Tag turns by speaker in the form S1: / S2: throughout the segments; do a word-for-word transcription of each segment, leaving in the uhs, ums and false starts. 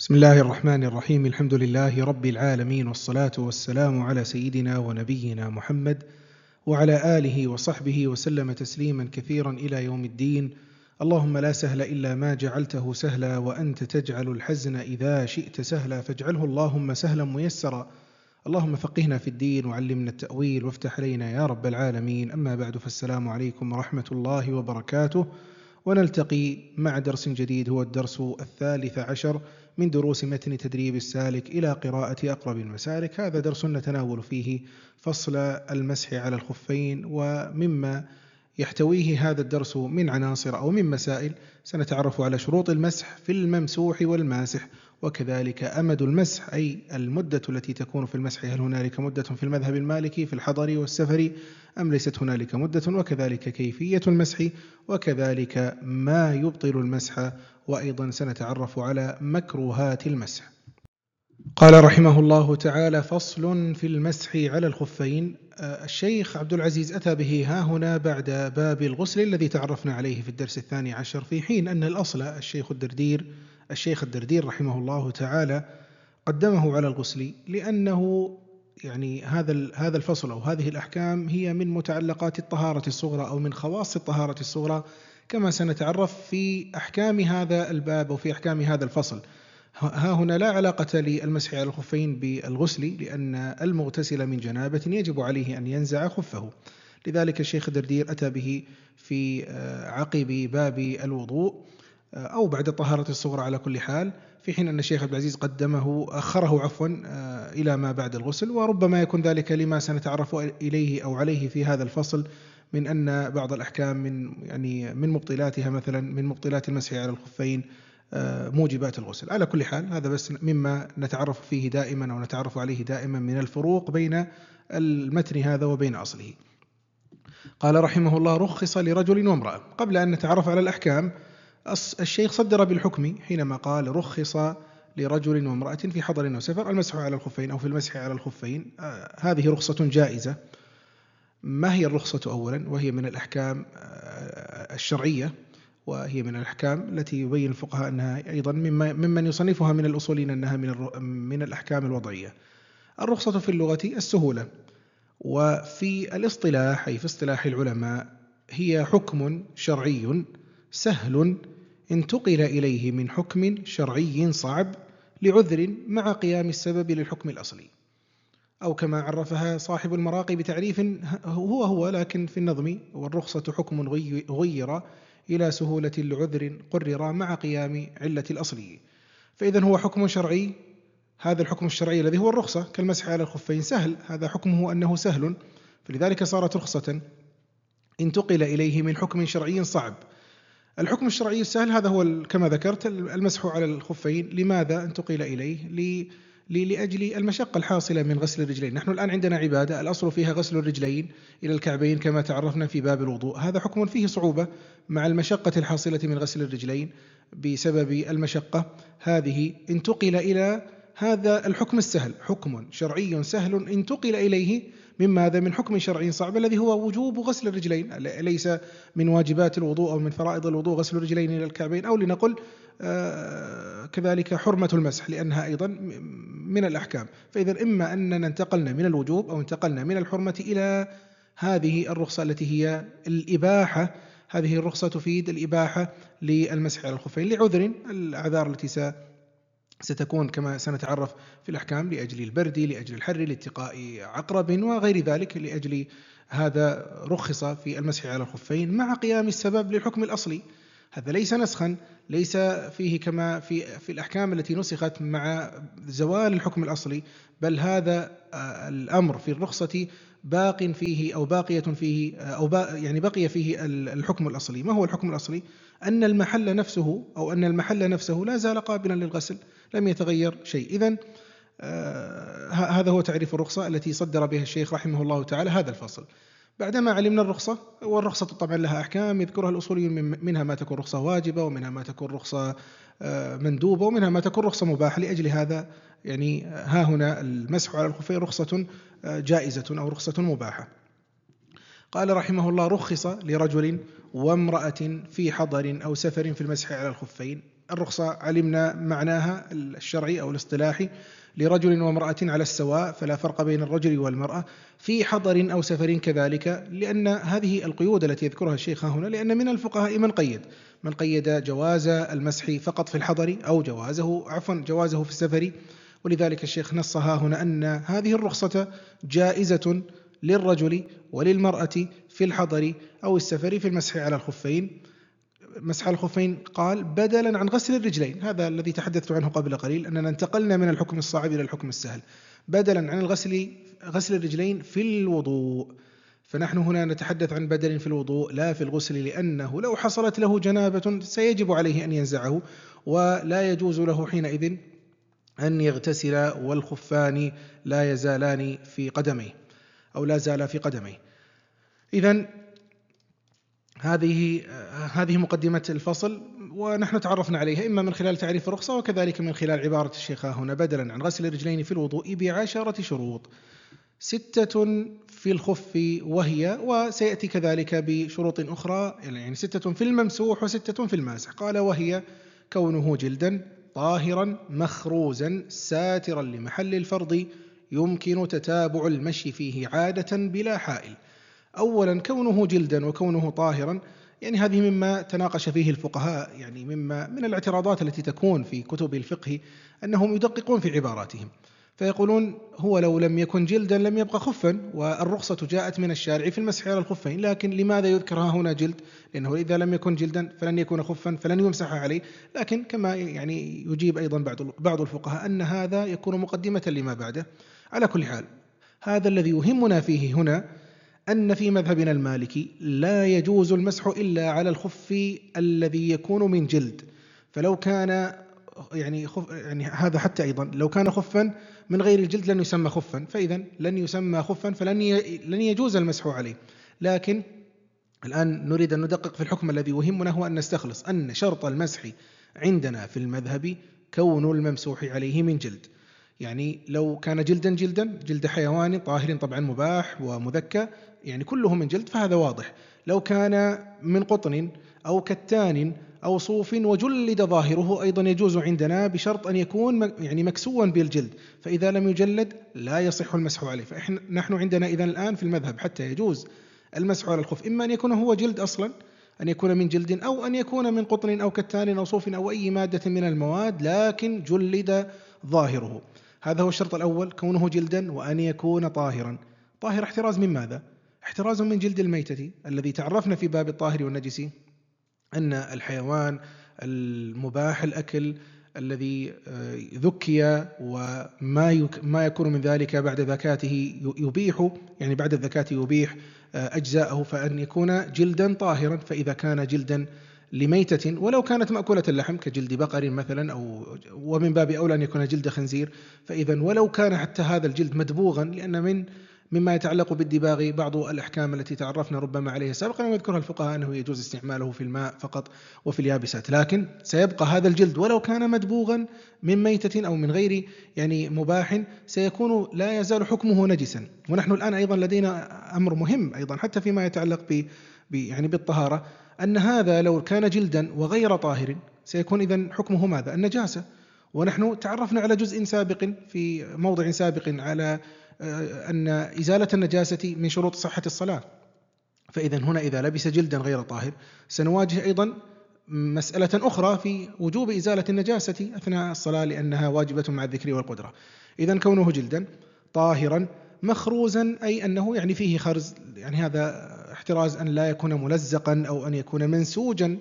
S1: بسم الله الرحمن الرحيم. الحمد لله رب العالمين، والصلاة والسلام على سيدنا ونبينا محمد وعلى آله وصحبه وسلم تسليما كثيرا إلى يوم الدين. اللهم لا سهل إلا ما جعلته سهلا، وأنت تجعل الحزن إذا شئت سهلا، فاجعله اللهم سهلا ميسرا. اللهم فقهنا في الدين وعلمنا التأويل وافتح علينا يا رب العالمين. أما بعد، فالسلام عليكم ورحمة الله وبركاته، ونلتقي مع درس جديد، هو الدرس الثالث عشر من دروس متن تدريب السالك إلى قراءة أقرب المسالك. هذا درس نتناول فيه فصل المسح على الخفين، ومما يحتويه هذا الدرس من عناصر أو من مسائل سنتعرف على شروط المسح في الممسوح والماسح، وكذلك أمد المسح أي المدة التي تكون في المسح، هل هنالك مدة في المذهب المالكي في الحضر والسفر أم ليست هنالك مدة، وكذلك كيفية المسح، وكذلك ما يبطل المسح، وأيضا سنتعرف على مكروهات المسح. قال رحمه الله تعالى: فصل في المسح على الخفين. الشيخ عبد العزيز أتى به ها هنا بعد باب الغسل الذي تعرفنا عليه في الدرس الثاني عشر، في حين أن الأصل الشيخ الدردير الشيخ الدردير رحمه الله تعالى قدمه على الغسل، لأنه يعني هذا هذا الفصل أو هذه الأحكام هي من متعلقات الطهارة الصغرى أو من خواص الطهارة الصغرى، كما سنتعرف في أحكام هذا الباب وفي أحكام هذا الفصل. ها هنا لا علاقة للمسح على الخفين بالغسل، لأن المغتسل من جنابة يجب عليه أن ينزع خفه، لذلك الشيخ الدردير أتى به في عقب باب الوضوء أو بعد الطهارة الصغرى على كل حال، في حين أن الشيخ عبد العزيز قدمه أخره عفوا إلى ما بعد الغسل، وربما يكون ذلك لما سنتعرف إليه أو عليه في هذا الفصل من أن بعض الأحكام من يعني من مبطلاتها، مثلا من مبطلات المسح على الخفين موجبات الغسل. على كل حال هذا بس مما نتعرف فيه دائما أو نتعرف عليه دائما من الفروق بين المتن هذا وبين أصله. قال رحمه الله: رخص لرجل وامرأة. قبل أن نتعرف على الأحكام، الشيخ صدر بالحكم حينما قال: رخص لرجل وامرأة في حضر وسفر المسح على الخفين أو في المسح على الخفين. آه هذه رخصة جائزة. ما هي الرخصة أولا؟ وهي من الأحكام آه الشرعية، وهي من الأحكام التي يبين الفقهاء أنها أيضا مما ممن يصنفها من الأصولين أنها من من الأحكام الوضعية. الرخصة في اللغة السهولة، وفي الاصطلاح أي في اصطلاح العلماء هي حكم شرعي سهل انتقل إليه من حكم شرعي صعب لعذر مع قيام السبب للحكم الأصلي، أو كما عرفها صاحب المراقي بتعريف هو هو لكن في النظم: والرخصة حكم غير إلى سهولة لعذر قرر مع قيام علة الأصلي. فإذا هو حكم شرعي، هذا الحكم الشرعي الذي هو الرخصة كالمسح على الخفين سهل، هذا حكمه أنه سهل، فلذلك صارت رخصة انتقل إليه من حكم شرعي صعب. الحكم الشرعي السهل هذا هو كما ذكرت المسح على الخفين. لماذا انتقل إليه؟ لأجل المشقة الحاصلة من غسل الرجلين. نحن الآن عندنا عبادة الأصل فيها غسل الرجلين إلى الكعبين كما تعرفنا في باب الوضوء، هذا حكم فيه صعوبة مع المشقة الحاصلة من غسل الرجلين بسبب المشقة هذه، انتقل إلى هذا الحكم السهل، حكم شرعي سهل انتقل إليه من ماذا؟ من حكم شرعي صعب الذي هو وجوب غسل الرجلين. ليس من واجبات الوضوء أو من فرائض الوضوء غسل الرجلين إلى الكعبين، أو لنقل آه كذلك حرمة المسح لأنها أيضا من الأحكام. فإذا إما أننا انتقلنا من الوجوب أو انتقلنا من الحرمة إلى هذه الرخصة التي هي الإباحة. هذه الرخصة تفيد الإباحة للمسح على الخفين لعذر، الأعذار التي ستكون كما سنتعرف في الأحكام لأجل البرد، لأجل الحر، لاتقاء عقرب وغير ذلك، لأجل هذا رخص في المسح على الخفين مع قيام السبب للحكم الأصلي. هذا ليس نسخا، ليس فيه كما في في الأحكام التي نسخت مع زوال الحكم الأصلي، بل هذا الأمر في الرخصة باق فيه أو باقية فيه أو يعني بقي فيه الحكم الأصلي. ما هو الحكم الأصلي؟ أن المحل نفسه أو أن المحل نفسه لا زال قابلا للغسل، لم يتغير شيء. إذن آه هذا هو تعريف الرخصة التي صدر بها الشيخ رحمه الله تعالى هذا الفصل. بعدما علمنا الرخصة، والرخصة طبعا لها أحكام يذكرها الأصوليون، منها ما تكون رخصة واجبة، ومنها ما تكون رخصة آه مندوبة، ومنها ما تكون رخصة مباحة. لأجل هذا يعني ها هنا المسح على الخفين رخصة آه جائزة أو رخصة مباحة. قال رحمه الله: رخص لرجل وامرأة في حضر أو سفر في المسح على الخفين. الرخصة علمنا معناها الشرعي أو الاصطلاحي لرجل وامرأة على السواء، فلا فرق بين الرجل والمرأة، في حضر أو سفر كذلك، لأن هذه القيود التي يذكرها الشيخ هنا، لأن من الفقهاء من قيد من قيد جواز المسح فقط في الحضر أو جوازه عفوا جوازه في السفر، ولذلك الشيخ نصها هنا أن هذه الرخصة جائزة للرجل وللمرأة في الحضر أو السفر في المسح على الخفين. مسح الخفين قال بدلا عن غسل الرجلين، هذا الذي تحدثت عنه قبل قليل، أننا انتقلنا من الحكم الصعب إلى الحكم السهل، بدلا عن الغسل غسل الرجلين في الوضوء. فنحن هنا نتحدث عن بدل في الوضوء لا في الغسل، لأنه لو حصلت له جنابة سيجب عليه أن ينزعه، ولا يجوز له حينئذ أن يغتسل والخفان لا يزالان في قدميه أو لا زالا في قدميه. إذن هذه هذه مقدمة الفصل، ونحن تعرفنا عليها إما من خلال تعريف الرخصة وكذلك من خلال عبارة الشيخ هنا بدلا عن غسل الرجلين في الوضوء بعشرة شروط، ستة في الخف وهي، وسيأتي كذلك بشروط أخرى، يعني ستة في الممسوح وستة في الماسح. قال وهي كونه جلدا طاهرا مخروزا ساترا لمحل الفرض يمكن تتابع المشي فيه عادة بلا حائل. أولا كونه جلدا وكونه طاهرا، يعني هذه مما تناقش فيه الفقهاء، يعني مما من الاعتراضات التي تكون في كتب الفقه أنهم يدققون في عباراتهم، فيقولون هو لو لم يكن جلدا لم يبقى خفا، والرخصة جاءت من الشارع في المسح على الخفين، لكن لماذا يذكرها هنا جلد؟ لأنه إذا لم يكن جلدا فلن يكون خفا فلن يمسح عليه. لكن كما يعني يجيب أيضا بعض بعض الفقهاء أن هذا يكون مقدمة لما بعده. على كل حال هذا الذي يهمنا فيه هنا أن في مذهبنا المالكي لا يجوز المسح إلا على الخف الذي يكون من جلد، فلو كان يعني خف يعني هذا حتى أيضا لو كان خفا من غير الجلد لن يسمى خفا، فإذا لن يسمى خفا فلن لن يجوز المسح عليه. لكن الآن نريد أن ندقق في الحكم الذي يهمنا، هو أن نستخلص أن شرط المسح عندنا في المذهب كون الممسوح عليه من جلد، يعني لو كان جلدا جلدا جلد حيوان طاهر طبعا مباح ومذكى، يعني كله من جلد فهذا واضح. لو كان من قطن أو كتان أو صوف وجلد ظاهره أيضا يجوز عندنا بشرط أن يكون يعني مكسوا بالجلد، فإذا لم يجلد لا يصح المسح عليه. فنحن عندنا إذن الآن في المذهب حتى يجوز المسح على الخف إما أن يكون هو جلد أصلا، أن يكون من جلد، أو أن يكون من قطن أو كتان أو صوف أو أي مادة من المواد لكن جلد ظاهره. هذا هو الشرط الأول، كونه جلدا وأن يكون طاهرا. طاهر احتراز من ماذا؟ احتراز من جلد الميتة الذي تعرفنا في باب الطاهر والنجس أن الحيوان المباح الأكل الذي ذكي وما ما يكون من ذلك بعد ذكاته يبيح، يعني بعد الذكاة يبيح أجزاءه، فأن يكون جلدا طاهرا. فإذا كان جلدا لميتة ولو كانت مأكولة اللحم كجلد بقر مثلا، أو ومن باب أولى أن يكون جلد خنزير، فإذا ولو كان حتى هذا الجلد مدبوغا، لأن من مما يتعلق بالدباغ بعض الأحكام التي تعرفنا ربما عليها سابقا ويذكرها الفقهاء أنه يجوز استعماله في الماء فقط وفي اليابسات، لكن سيبقى هذا الجلد ولو كان مدبوغا من ميتة أو من غير يعني مباح سيكون لا يزال حكمه نجسا. ونحن الآن أيضا لدينا أمر مهم أيضا حتى فيما يتعلق ب يعني بالطهارة، أن هذا لو كان جلدا وغير طاهر سيكون إذن حكمه ماذا؟ النجاسة. ونحن تعرفنا على جزء سابق في موضع سابق على أن إزالة النجاسة من شروط صحة الصلاة، فإذا هنا إذا لبس جلدا غير طاهر سنواجه أيضا مسألة أخرى في وجوب إزالة النجاسة أثناء الصلاة لأنها واجبة مع الذكر والقدرة. إذا كونه جلدا طاهرا مخروزا أي أنه يعني فيه خرز، يعني هذا احتراز أن لا يكون ملزقا أو أن يكون منسوجا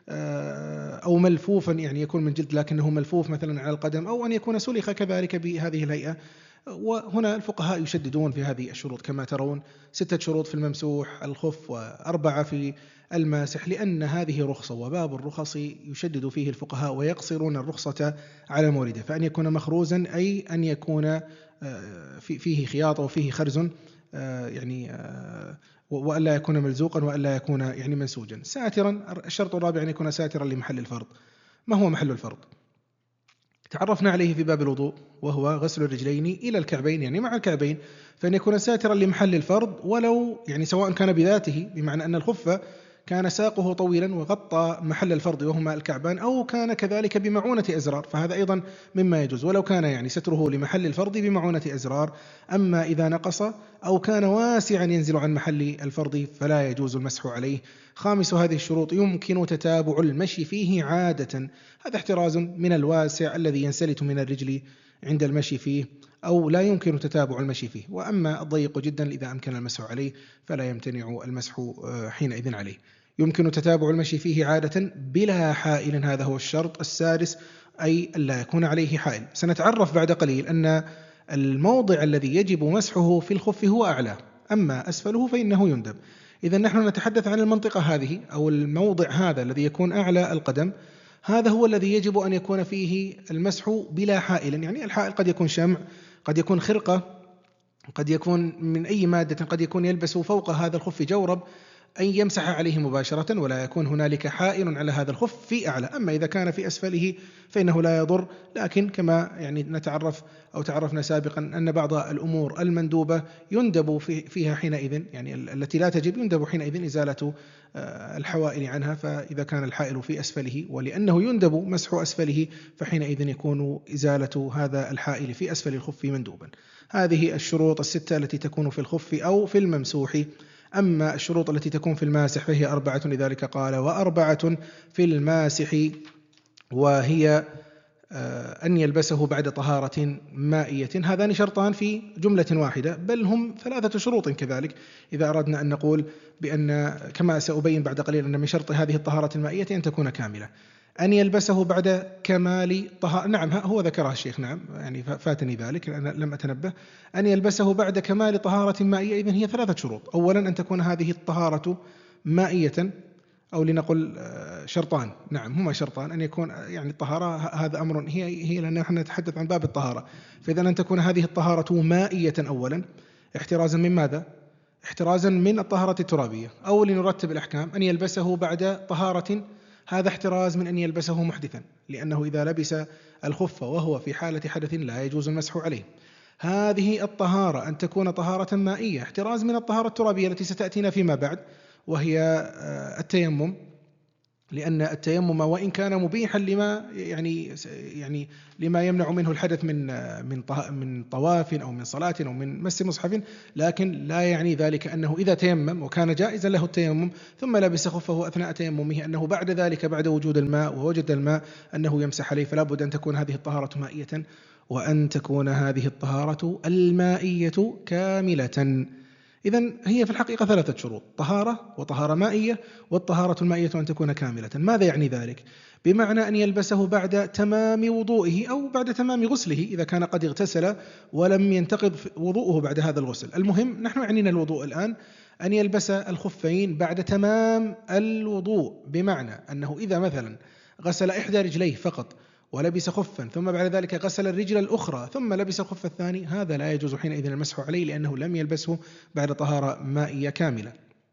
S1: أو ملفوفا، يعني يكون من جلد لكنه ملفوف مثلا على القدم، أو أن يكون سلخ كذلك بهذه الهيئة. وهنا الفقهاء يشددون في هذه الشروط كما ترون، ستة شروط في الممسوح الخف وأربعة في الماسح، لأن هذه رخصة، وباب الرخص يشدد فيه الفقهاء ويقصرون الرخصة على مورده، فأن يكون مخروزا أي أن يكون فيه خياطة وفيه خرز، يعني وألا يكون ملزوقا وألا يكون يعني منسوجا. ساترا، الشرط الرابع أن يكون ساترا لمحل الفرض. ما هو محل الفرض؟ تعرفنا عليه في باب الوضوء وهو غسل الرجلين إلى الكعبين، يعني مع الكعبين، فأن يكون ساترا لمحل الفرض ولو يعني سواء كان بذاته، بمعنى أن الخف كان ساقه طويلا وغطى محل الفرض وهما الكعبان، أو كان كذلك بمعونة أزرار، فهذا أيضا مما يجوز، ولو كان يعني ستره لمحل الفرض بمعونة أزرار. أما إذا نقص أو كان واسعا ينزل عن محل الفرض فلا يجوز المسح عليه. خامس هذه الشروط: يمكن تتابع المشي فيه عادة. هذا احتراز من الواسع الذي ينسلت من الرجل عند المشي فيه، أو لا يمكن تتابع المشي فيه. وأما الضيق جدا إذا أمكن المسح عليه فلا يمتنع المسح حينئذ عليه. يمكن تتابع المشي فيه عادة بلا حائل، هذا هو الشرط السادس، أي ألا يكون عليه حائل. سنتعرف بعد قليل أن الموضع الذي يجب مسحه في الخف هو أعلى، أما أسفله فإنه يندب. إذا نحن نتحدث عن المنطقة هذه أو الموضع هذا الذي يكون أعلى القدم، هذا هو الذي يجب أن يكون فيه المسح بلا حائل. يعني الحائل قد يكون شمع، قد يكون خرقة، قد يكون من أي مادة، قد يكون يلبس فوق هذا الخف جورب، أن يمسح عليه مباشرة ولا يكون هنالك حائل على هذا الخف في أعلى. أما إذا كان في أسفله فإنه لا يضر، لكن كما يعني نتعرف أو تعرفنا سابقا أن بعض الأمور المندوبة يندب فيها حينئذ، يعني التي لا تجب يندب حينئذ إزالة الحوائل عنها. فإذا كان الحائل في أسفله ولأنه يندب مسح أسفله فحينئذ يكون إزالة هذا الحائل في أسفل الخف مندوبا. هذه الشروط الستة التي تكون في الخف أو في الممسوح. أما الشروط التي تكون في الماسح فهي أربعة، لذلك قال: وأربعة في الماسح، وهي أن يلبسه بعد طهارة مائية. هذان شرطان في جملة واحدة، بل هم ثلاثة شروط كذلك، إذا أردنا أن نقول بأن كما سأبين بعد قليل أن من شرط هذه الطهارة المائية أن تكون كاملة. أن يلبسه بعد كمال طهارة، نعم هو ذكرها الشيخ، نعم يعني فاتني ذلك أنا لم أتنبه. أن يلبسه بعد كمال طهارة مائية، إذن هي ثلاثة شروط. أولا أن تكون هذه الطهارة مائية، أو لنقل شرطان، نعم هما شرطان، أن يكون يعني الطهارة، هذا أمر هي هي لأن نحن نتحدث عن باب الطهارة، فإذا أن تكون هذه الطهارة مائية أولا، احترازا من ماذا؟ احترازا من الطهارة الترابية. أو لنرتب الأحكام: أن يلبسه بعد طهارة، هذا احتراز من أن يلبسه محدثا، لأنه إذا لبس الخف وهو في حالة حدث لا يجوز المسح عليه. هذه الطهارة أن تكون طهارة مائية، احتراز من الطهارة الترابية التي ستأتينا فيما بعد، وهي التيمم، لأن التيمم وإن كان مبيحا لما يعني يعني لما يمنع منه الحدث من من من طواف أو من صلاة أو من مس مصحف، لكن لا يعني ذلك أنه إذا تيمم وكان جائزا له التيمم ثم لبس خفه أثناء تيممه أنه بعد ذلك بعد وجود الماء ووجد الماء أنه يمسح عليه. فلا بد أن تكون هذه الطهارة مائية، وأن تكون هذه الطهارة المائية كاملة. إذن هي في الحقيقة ثلاثة شروط: طهارة وطهارة مائية، والطهارة المائية أن تكون كاملة. ماذا يعني ذلك؟ بمعنى أن يلبسه بعد تمام وضوئه أو بعد تمام غسله، إذا كان قد اغتسل ولم ينتقض وضوءه بعد هذا الغسل. المهم نحن عنينا الوضوء الآن، أن يلبس الخفين بعد تمام الوضوء، بمعنى أنه إذا مثلا غسل إحدى رجليه فقط ولبس خفا، ثم بعد ذلك غسل الرجل الأخرى ثم لبس الخف الثاني، هذا لا يجوز حينئذ المسح عليه، لأنه لم يلبسه بعد طهارة مائية كاملة.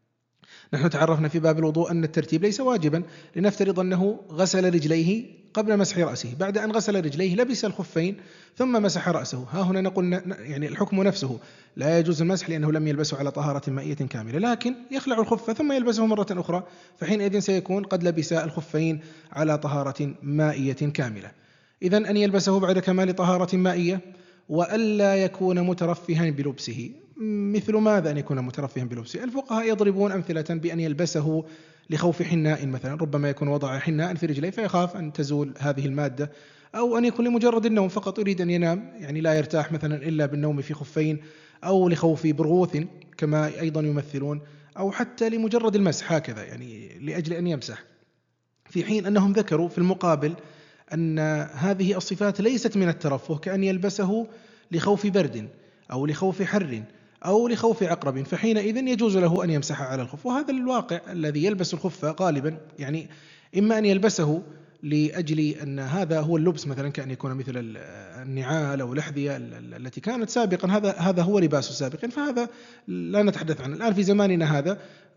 S1: نحن تعرفنا في باب الوضوء أن الترتيب ليس واجبا. لنفترض أنه غسل رجليه قبل مسح رأسه، بعد أن غسل رجليه لبس الخفين ثم مسح رأسه، ها هنا نقول يعني الحكم نفسه لا يجوز المسح لأنه لم يلبسه على طهارة مائية كاملة، لكن يخلع الخف ثم يلبسه مرة أخرى، فحينئذ سيكون قد لبس الخفين على طهارة مائية كاملة. إذن أن يلبسه بعد كمال طهارة مائية، وألا يكون مترفها بلبسه. مثل ماذا أن يكون مترفها بلبسه؟ الفقهاء يضربون أمثلة بأن يلبسه لخوف حناء مثلا، ربما يكون وضع حناء في رجليه فيخاف أن تزول هذه المادة، أو أن يكون لمجرد النوم فقط، يريد أن ينام يعني لا يرتاح مثلا إلا بالنوم في خفين، أو لخوف برغوث كما أيضا يمثلون، أو حتى لمجرد المسح هكذا يعني لأجل أن يمسح. في حين أنهم ذكروا في المقابل أن هذه الصفات ليست من الترفه، كأن يلبسه لخوف برد أو لخوف حر أو لخوف عقرب، فحينئذ يجوز له أن يمسح على الخف. وهذا الواقع الذي يلبس الخف غالبا، يعني إما أن يلبسه لأجل أن هذا هو اللبس مثلا، كأن يكون مثل النعال أو الأحذية التي كانت سابقا، هذا هذا هو لباس سابق، فهذا لا نتحدث عنه الآن في زماننا هذا.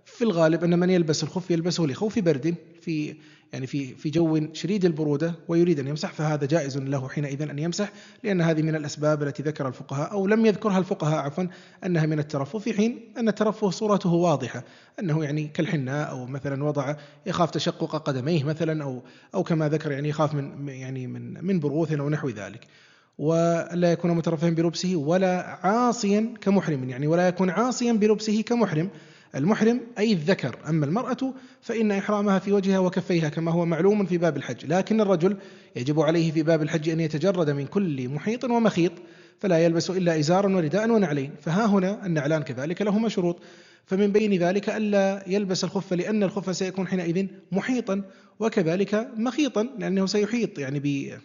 S1: في الغالب أن من يلبس الخف يلبسه لخوف برد في يعني في في جو شديد البرودة ويريد أن يمسح، فهذا جائز له حينئذ أن يمسح، لأن هذه من الأسباب التي ذكر الفقهاء أو لم يذكرها الفقهاء عفوا أنها من الترفه، في حين أن الترفه صورته واضحة، أنه يعني كالحناء أو مثلا وضع يخاف تشقق قدميه مثلا، أو أو كما ذكر يعني يخاف من يعني من من بروث أو نحو ذلك، ولا يكون مترفها بلبسه ولا عاصيا كمحرم، يعني ولا يكون عاصيا بلبسه كمحرم. المحرم أي الذكر، أما المرأة فإن إحرامها في وجهها وكفيها كما هو معلوم في باب الحج، لكن الرجل يجب عليه في باب الحج أن يتجرد من كل محيط ومخيط، فلا يلبس إلا إزارا ورداء ونعلين. فها هنا النعلان كذلك لهما شروط، فمن بين ذلك ألا يلبس الخف، لأن الخف سيكون حينئذ محيطا وكذلك مخيطا، لأنه سيحيط يعني ب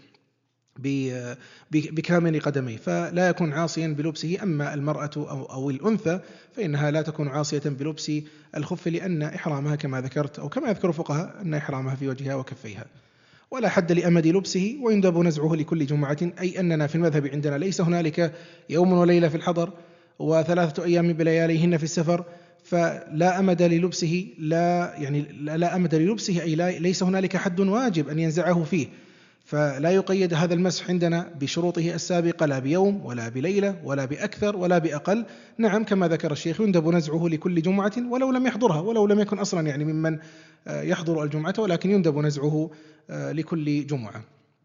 S1: بكامل قدميه، فلا يكون عاصيا بلبسه. أما المرأة أو, أو الأنثى فإنها لا تكون عاصية بلبس الخف، لأن إحرامها كما ذكرت أو كما يذكر الفقهاء أن إحرامها في وجهها وكفيها. ولا حد لأمد لبسه، ويندب نزعه لكل جمعة، أي أننا في المذهب عندنا ليس هنالك يوم وليلة في الحضر وثلاثة أيام بلياليهن في السفر، فلا أمد للبسه، لا يعني لا أمد للبسه أي لا ليس هنالك حد واجب أن ينزعه فيه، فلا يقيد هذا المسح عندنا بشروطه السابقة، لا بيوم ولا بليلة ولا بأكثر ولا بأقل. نعم كما ذكر الشيخ يندب نزعه لكل جمعة ولو لم يحضرها، ولو لم يكن أصلا يعني ممن يحضر الجمعة، ولكن يندب نزعه لكل جمعة.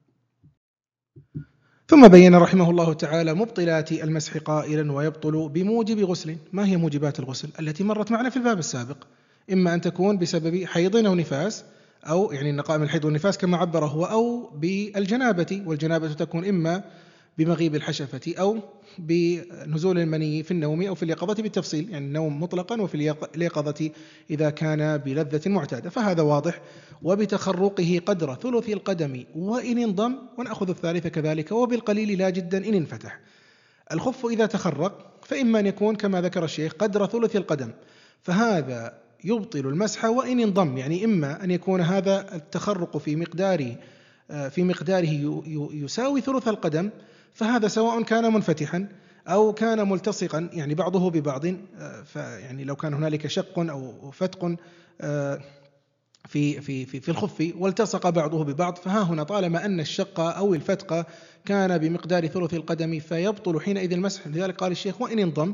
S1: ثم بين رحمه الله تعالى مبطلات المسح قائلا: ويبطل بموجب غسل. ما هي موجبات الغسل التي مرت معنا في الباب السابق؟ إما أن تكون بسبب حيض أو نفاس، أو يعني النقاء من الحيض والنفاس كما عبره هو، أو بالجنابة، والجنابة تكون إما بمغيب الحشفة أو بنزول المني في النوم أو في اليقظة بالتفصيل، يعني النوم مطلقا وفي اليقظة إذا كان بلذة معتادة، فهذا واضح. وبتخرقه قدر ثلث القدم وإن انضم، ونأخذ الثالثة كذلك، وبالقليل لا جدا إن انفتح. الخف إذا تخرق فإما أن يكون كما ذكر الشيخ قدر ثلث القدم، فهذا يبطل المسح وإن انضم، يعني إما أن يكون هذا التخرق في مقداره في مقداره يساوي ثلث القدم، فهذا سواء كان منفتحا أو كان ملتصقا يعني بعضه ببعض، فيعني لو كان هنالك شق أو فتق في في في في الخف والتصق بعضه ببعض، فها هنا طالما أن الشق أو الفتق كان بمقدار ثلث القدم فيبطل حينئذ المسح. لذلك قال الشيخ وإن انضم،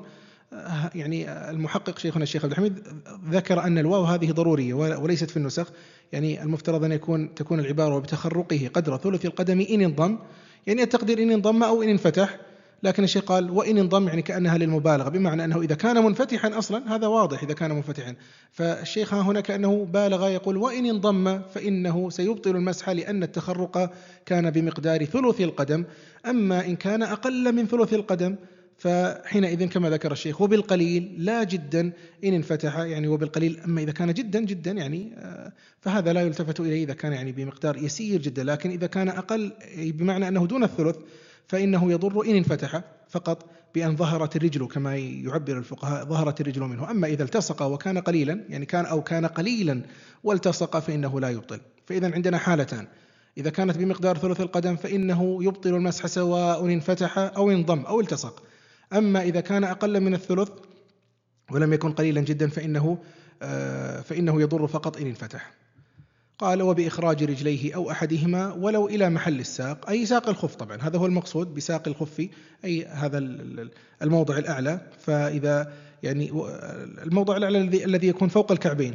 S1: يعني المحقق شيخنا الشيخ عبد الحميد ذكر أن الواو هذه ضرورية وليست في النسخ، يعني المفترض أن يكون تكون العبارة بتخرقه قدر ثلث القدم إن انضم، يعني التقدير إن انضم أو إن انفتح، لكن الشيخ قال وإن انضم يعني كأنها للمبالغة، بمعنى أنه إذا كان منفتحا أصلا هذا واضح إذا كان منفتحا، فالشيخ هنا كأنه بالغ يقول وإن انضم فإنه سيبطل المسح لأن التخرق كان بمقدار ثلث القدم. أما إن كان أقل من ثلث القدم فحينئذ كما ذكر الشيخ وبالقليل لا جدا إن انفتح، يعني وبالقليل. أما إذا كان جدا جدا يعني فهذا لا يلتفت إليه إذا كان يعني بمقدار يسير جدا، لكن إذا كان أقل بمعنى أنه دون الثلث فإنه يضر إن انفتح فقط بأن ظهرت الرجل كما يعبر الفقهاء، ظهرت الرجل منه. أما إذا التصق وكان قليلا يعني كان أو كان قليلا والتصق فإنه لا يبطل. فإذا عندنا حالتان: إذا كانت بمقدار ثلث القدم فإنه يبطل المسح سواء انفتح أو انضم أو التصق. أما إذا كان أقل من الثلث ولم يكن قليلا جدا فإنه فإنه يضر فقط إن انفتح. قال وبإخراج رجليه أو أحدهما ولو إلى محل الساق، أي ساق الخف، طبعا هذا هو المقصود بساق الخف، أي هذا الموضع الأعلى. فإذا يعني الموضع الأعلى الذي الذي يكون فوق الكعبين،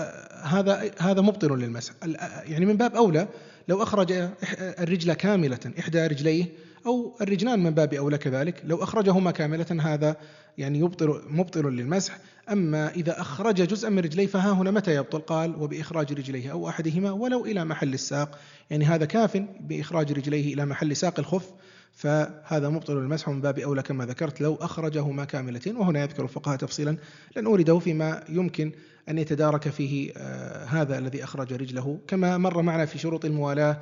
S1: فهذا هذا مبطل للمسح. يعني من باب أولى لو أخرج الرجل كاملة، إحدى رجليه أو الرجلان من باب أولى كذلك، لو أخرجهما كاملة هذا يعني يبطل مبطل للمسح. أما إذا أخرج جزءا من رجليه فها هنا متى يبطل؟ قال وبإخراج رجليه أو أحدهما ولو إلى محل الساق، يعني هذا كاف بإخراج رجليه إلى محل ساق الخف، فهذا مبطل للمسح من باب أولى كما ذكرت لو أخرجهما كاملتين. وهنا يذكر الفقهاء تفصيلا لن أورده فيما يمكن أن يتدارك فيه آه هذا الذي أخرج رجله، كما مر معنا في شروط الموالاة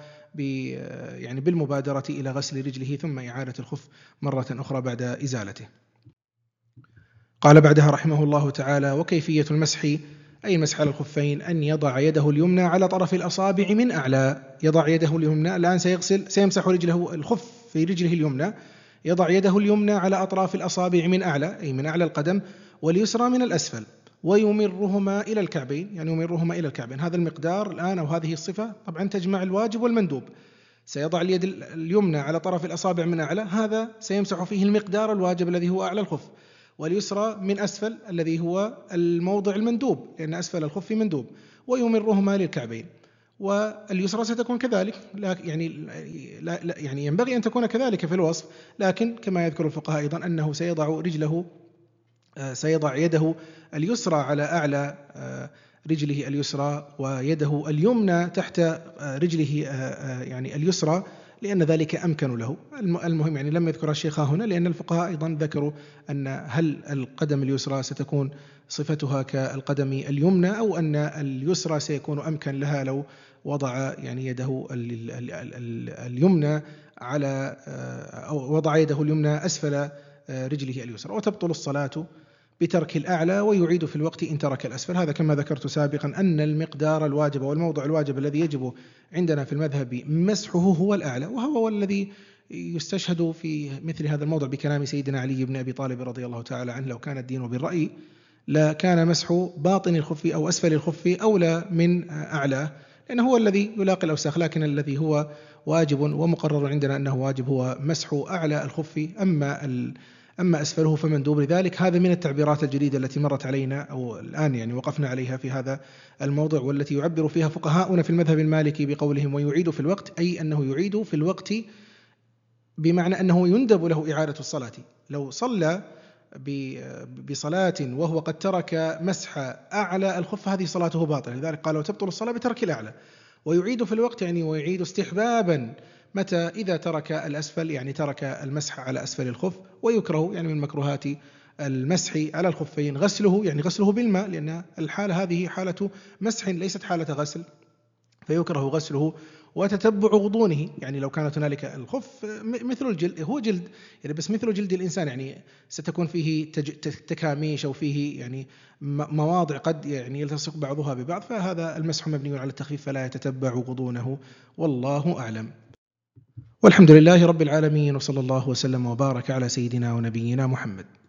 S1: يعني بالمبادرة إلى غسل رجله ثم إعادة الخف مرة أخرى بعد إزالته. قال بعدها رحمه الله تعالى: وكيفية المسح أي المسح على الخفين أن يضع يده اليمنى على طرف الأصابع من أعلى. يضع يده اليمنى، الآن سيغسل سيمسح رجله الخف في رجله اليمنى، يضع يده اليمنى على أطراف الأصابع من أعلى أي من أعلى القدم، واليسرى من الأسفل، ويمرهما إلى الكعبين، يعني يمرهما إلى الكعبين. هذا المقدار الآن أو هذه الصفة طبعا تجمع الواجب والمندوب. سيضع اليد اليمنى على طرف الأصابع من أعلى، هذا سيمسح فيه المقدار الواجب الذي هو أعلى الخف، واليسرى من أسفل الذي هو الموضع المندوب، لأن أسفل الخف مندوب، ويمرهما للكعبين. واليسرى ستكون كذلك، لا يعني لا لا يعني ينبغي أن تكون كذلك في الوصف، لكن كما يذكر الفقهاء أيضا أنه سيضع رجله سيضع يده اليسرى على أعلى رجله اليسرى، ويده اليمنى تحت رجله يعني اليسرى، لأن ذلك أمكن له. المهم يعني لم يذكر الشيخ هنا، لأن الفقهاء أيضا ذكروا أن هل القدم اليسرى ستكون صفتها كالقدم اليمنى، أو أن اليسرى سيكون أمكن لها لو وضع يعني يده اليمنى على أو وضع يده اليمنى أسفل رجله اليسرى. وتبطل الصلاة بترك الأعلى، ويعيد في الوقت إن ترك الأسفل. هذا كما ذكرت سابقا أن المقدار الواجب والموضع الواجب الذي يجب عندنا في المذهب مسحه هو الأعلى، وهو الذي يستشهد في مثل هذا الموضع بكلام سيدنا علي بن أبي طالب رضي الله تعالى عنه: لو كان الدين بالرأي لكان مسح باطن الخف أو أسفل الخف أولى من أعلى، لأنه هو الذي يلاقي الأوساخ، لكن الذي هو واجب ومقرر عندنا أنه واجب هو مسح أعلى الخف، أما أما أسفله فمندوب. لذلك هذا من التعبيرات الجديدة التي مرت علينا أو الآن يعني وقفنا عليها في هذا الموضع، والتي يعبر فيها فقهاؤنا في المذهب المالكي بقولهم ويعيد في الوقت، أي أنه يعيد في الوقت بمعنى أنه يندب له إعادة الصلاة. لو صلى بصلاة وهو قد ترك مسح أعلى الخف هذه صلاته باطلة، لذلك قالوا تبطل الصلاة بترك الأعلى. ويعيد في الوقت يعني ويعيد استحبابا متى إذا ترك الأسفل، يعني ترك المسح على أسفل الخف. ويكره يعني من مكروهات المسح على الخفين غسله، يعني غسله بالماء، لأن الحالة هذه حالة مسح ليست حالة غسل، فيكره غسله. وتتبع غضونه، يعني لو كانت هنالك الخف مثل الجلد، هو جلد يعني بس مثل جلد الإنسان، يعني ستكون فيه تكاميش أو فيه يعني مواضع قد يعني يلتصق بعضها ببعض، فهذا المسح مبني على التخفيف فلا يتتبع غضونه، والله أعلم. والحمد لله رب العالمين، وصلى الله وسلم وبارك على سيدنا ونبينا محمد.